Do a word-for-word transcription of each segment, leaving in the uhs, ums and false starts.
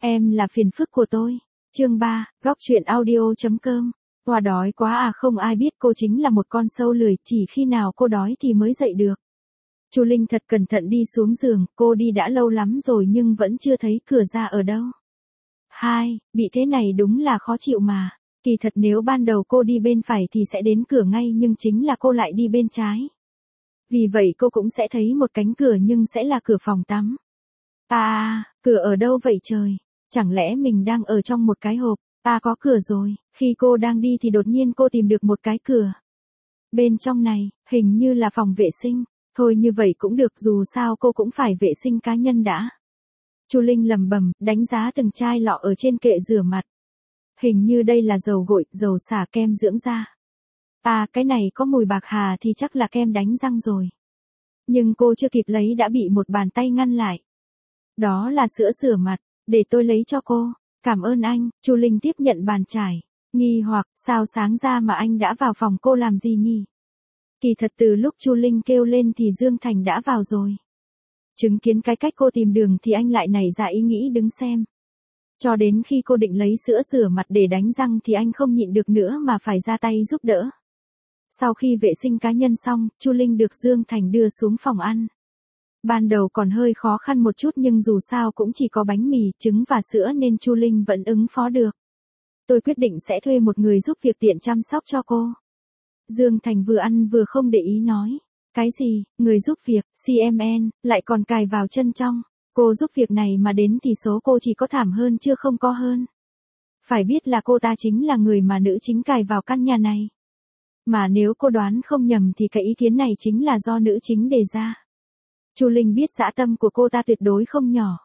Em là phiền phức của tôi. Chương ba, góc truyện audio.com. Hoa đói quá à, không ai biết cô chính là một con sâu lười, chỉ khi nào cô đói thì mới dậy được. Chu Linh thật cẩn thận đi xuống giường, cô đi đã lâu lắm rồi nhưng vẫn chưa thấy cửa ra ở đâu. Hai, bị thế này đúng là khó chịu mà. Kỳ thật nếu ban đầu cô đi bên phải thì sẽ đến cửa ngay, nhưng chính là cô lại đi bên trái. Vì vậy cô cũng sẽ thấy một cánh cửa nhưng sẽ là cửa phòng tắm. À, cửa ở đâu vậy trời? Chẳng lẽ mình đang ở trong một cái hộp? À, có cửa rồi. Khi cô đang đi thì đột nhiên cô tìm được một cái cửa. Bên trong này, hình như là phòng vệ sinh. Thôi như vậy cũng được, dù sao cô cũng phải vệ sinh cá nhân đã. Chu Linh lầm bầm, đánh giá từng chai lọ ở trên kệ rửa mặt. Hình như đây là dầu gội, dầu xả, kem dưỡng da. À, cái này có mùi bạc hà thì chắc là kem đánh răng rồi. Nhưng cô chưa kịp lấy đã bị một bàn tay ngăn lại. Đó là sữa rửa mặt, để tôi lấy cho cô. Cảm ơn anh. Chu Linh tiếp nhận bàn chải. Nghi hoặc, sao sáng ra mà anh đã vào phòng cô làm gì nhỉ? Kỳ thật từ lúc Chu Linh kêu lên thì Dương Thành đã vào rồi. Chứng kiến cái cách cô tìm đường thì anh lại nảy ra ý nghĩ đứng xem. Cho đến khi cô định lấy sữa rửa mặt để đánh răng thì anh không nhịn được nữa mà phải ra tay giúp đỡ. Sau khi vệ sinh cá nhân xong, Chu Linh được Dương Thành đưa xuống phòng ăn. Ban đầu còn hơi khó khăn một chút nhưng dù sao cũng chỉ có bánh mì, trứng và sữa nên Chu Linh vẫn ứng phó được. Tôi quyết định sẽ thuê một người giúp việc tiện chăm sóc cho cô. Dương Thành vừa ăn vừa không để ý nói. Cái gì, người giúp việc, xê em en, lại còn cài vào chân trong. Cô giúp việc này mà đến thì số cô chỉ có thảm hơn chứ không có hơn. Phải biết là cô ta chính là người mà nữ chính cài vào căn nhà này. Mà nếu cô đoán không nhầm thì cái ý kiến này chính là do nữ chính đề ra. Chu Linh biết dã tâm của cô ta tuyệt đối không nhỏ.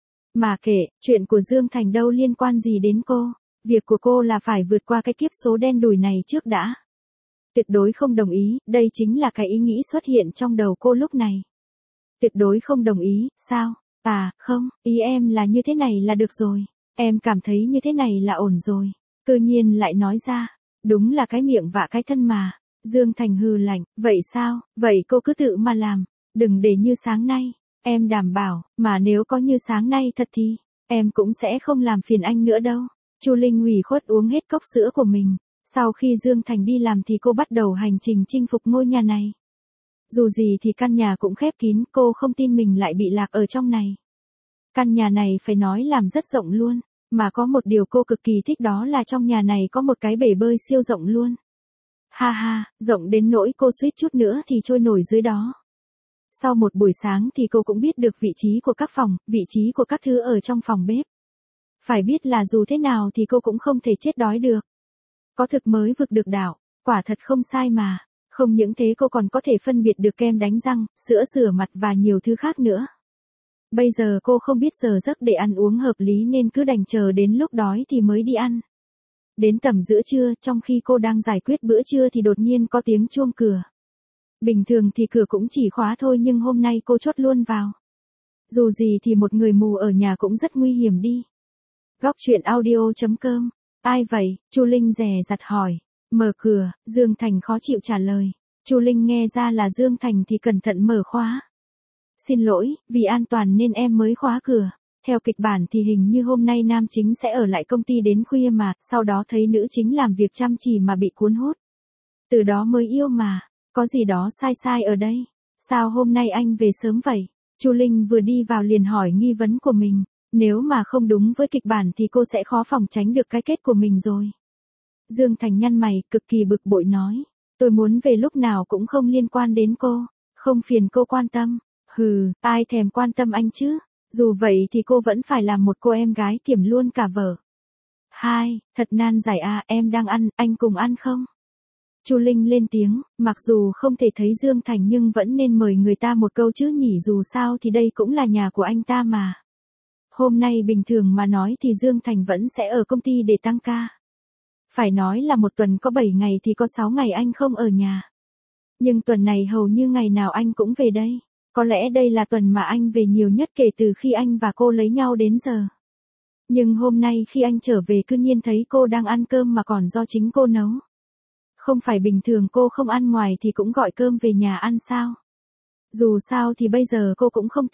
Mà kệ, chuyện của Dương Thành đâu liên quan gì đến cô. Việc của cô là phải vượt qua cái kiếp số đen đủi này trước đã. Tuyệt đối không đồng ý, đây chính là cái ý nghĩ xuất hiện trong đầu cô lúc này. Tuyệt đối không đồng ý, sao? À, không, ý em là như thế này là được rồi. Em cảm thấy như thế này là ổn rồi. Tự nhiên lại nói ra. Đúng là cái miệng vạ cái thân mà. Dương Thành hừ lạnh, vậy sao, vậy cô cứ tự mà làm. Đừng để như sáng nay. Em đảm bảo, mà nếu có như sáng nay thật thì, em cũng sẽ không làm phiền anh nữa đâu. Chu Linh ủy khuất uống hết cốc sữa của mình. Sau khi Dương Thành đi làm thì cô bắt đầu hành trình chinh phục ngôi nhà này. Dù gì thì căn nhà cũng khép kín, cô không tin mình lại bị lạc ở trong này. Căn nhà này phải nói làm rất rộng luôn, mà có một điều cô cực kỳ thích đó là trong nhà này có một cái bể bơi siêu rộng luôn. Ha ha, rộng đến nỗi cô suýt chút nữa thì trôi nổi dưới đó. Sau một buổi sáng thì cô cũng biết được vị trí của các phòng, vị trí của các thứ ở trong phòng bếp. Phải biết là dù thế nào thì cô cũng không thể chết đói được. Có thực mới vực được đảo, quả thật không sai mà. Không những thế cô còn có thể phân biệt được kem đánh răng, sữa rửa mặt và nhiều thứ khác nữa. Bây giờ cô không biết giờ giấc để ăn uống hợp lý nên cứ đành chờ đến lúc đói thì mới đi ăn. Đến tầm giữa trưa, trong khi cô đang giải quyết bữa trưa thì đột nhiên có tiếng chuông cửa. Bình thường thì cửa cũng chỉ khóa thôi nhưng hôm nay cô chốt luôn vào. Dù gì thì một người mù ở nhà cũng rất nguy hiểm đi. Góc truyện audio.com. Ai vậy? Chu Linh dè dặt hỏi. Mở cửa, Dương Thành khó chịu trả lời. Chu Linh nghe ra là Dương Thành thì cẩn thận mở khóa. Xin lỗi, vì an toàn nên em mới khóa cửa. Theo kịch bản thì hình như hôm nay nam chính sẽ ở lại công ty đến khuya mà, sau đó thấy nữ chính làm việc chăm chỉ mà bị cuốn hút. Từ đó mới yêu mà, có gì đó sai sai ở đây. Sao hôm nay anh về sớm vậy? Chu Linh vừa đi vào liền hỏi nghi vấn của mình. Nếu mà không đúng với kịch bản thì cô sẽ khó phòng tránh được cái kết của mình rồi. Dương Thành nhăn mày, cực kỳ bực bội nói. Tôi muốn về lúc nào cũng không liên quan đến cô. Không phiền cô quan tâm. Hừ, ai thèm quan tâm anh chứ. Dù vậy thì cô vẫn phải làm một cô em gái kiểm luôn cả vở. Hai, thật nan giải à, em đang ăn, anh cùng ăn không? Chu Linh lên tiếng, mặc dù không thể thấy Dương Thành nhưng vẫn nên mời người ta một câu chứ nhỉ, dù sao thì đây cũng là nhà của anh ta mà. Hôm nay bình thường mà nói thì Dương Thành vẫn sẽ ở công ty để tăng ca. Phải nói là một tuần có bảy ngày thì có sáu ngày anh không ở nhà. Nhưng tuần này hầu như ngày nào anh cũng về đây. Có lẽ đây là tuần mà anh về nhiều nhất kể từ khi anh và cô lấy nhau đến giờ. Nhưng hôm nay khi anh trở về cứ nhiên thấy cô đang ăn cơm mà còn do chính cô nấu. Không phải bình thường cô không ăn ngoài thì cũng gọi cơm về nhà ăn sao? Dù sao thì bây giờ cô cũng không tiện.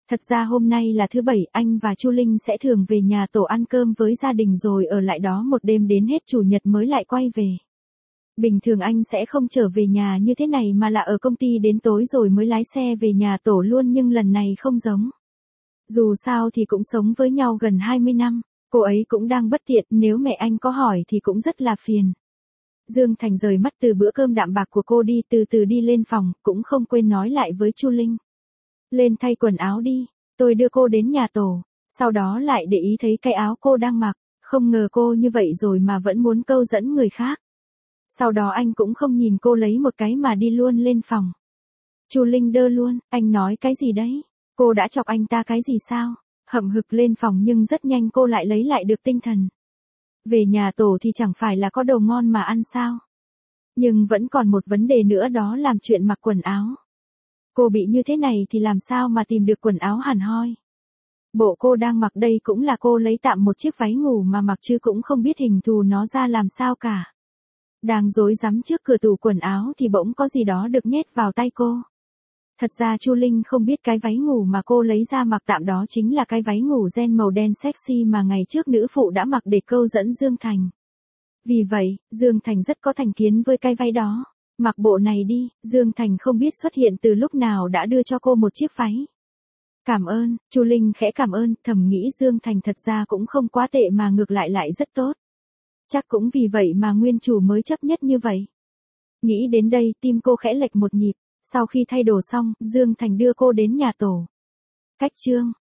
Thật ra hôm nay là thứ bảy, anh và Chu Linh sẽ thường về nhà tổ ăn cơm với gia đình rồi ở lại đó một đêm đến hết chủ nhật mới lại quay về. Bình thường anh sẽ không trở về nhà như thế này mà là ở công ty đến tối rồi mới lái xe về nhà tổ luôn, nhưng lần này không giống. Dù sao thì cũng sống với nhau gần hai mươi năm, cô ấy cũng đang bất tiện, nếu mẹ anh có hỏi thì cũng rất là phiền. Dương Thành rời mắt từ bữa cơm đạm bạc của cô đi, từ từ đi lên phòng, cũng không quên nói lại với Chu Linh. Lên thay quần áo đi, tôi đưa cô đến nhà tổ, sau đó lại để ý thấy cái áo cô đang mặc, không ngờ cô như vậy rồi mà vẫn muốn câu dẫn người khác. Sau đó anh cũng không nhìn cô lấy một cái mà đi luôn lên phòng. Chu Linh đơ luôn, anh nói cái gì đấy? Cô đã chọc anh ta cái gì sao? Hậm hực lên phòng nhưng rất nhanh cô lại lấy lại được tinh thần. Về nhà tổ thì chẳng phải là có đồ ngon mà ăn sao? Nhưng vẫn còn một vấn đề nữa, đó làm chuyện mặc quần áo. Cô bị như thế này thì làm sao mà tìm được quần áo hẳn hoi? Bộ cô đang mặc đây cũng là cô lấy tạm một chiếc váy ngủ mà mặc chứ cũng không biết hình thù nó ra làm sao cả. Đang rối rắm trước cửa tủ quần áo thì bỗng có gì đó được nhét vào tay cô. Thật ra Chu Linh không biết cái váy ngủ mà cô lấy ra mặc tạm đó chính là cái váy ngủ ren màu đen sexy mà ngày trước nữ phụ đã mặc để câu dẫn Dương Thành. Vì vậy, Dương Thành rất có thành kiến với cái váy đó. Mặc bộ này đi, Dương Thành không biết xuất hiện từ lúc nào đã đưa cho cô một chiếc váy. Cảm ơn, Chu Linh khẽ cảm ơn, thầm nghĩ Dương Thành thật ra cũng không quá tệ mà ngược lại lại rất tốt. Chắc cũng vì vậy mà nguyên chủ mới chấp nhất như vậy. Nghĩ đến đây, tim cô khẽ lệch một nhịp. Sau khi thay đồ xong, Dương Thành đưa cô đến nhà tổ. Cách chương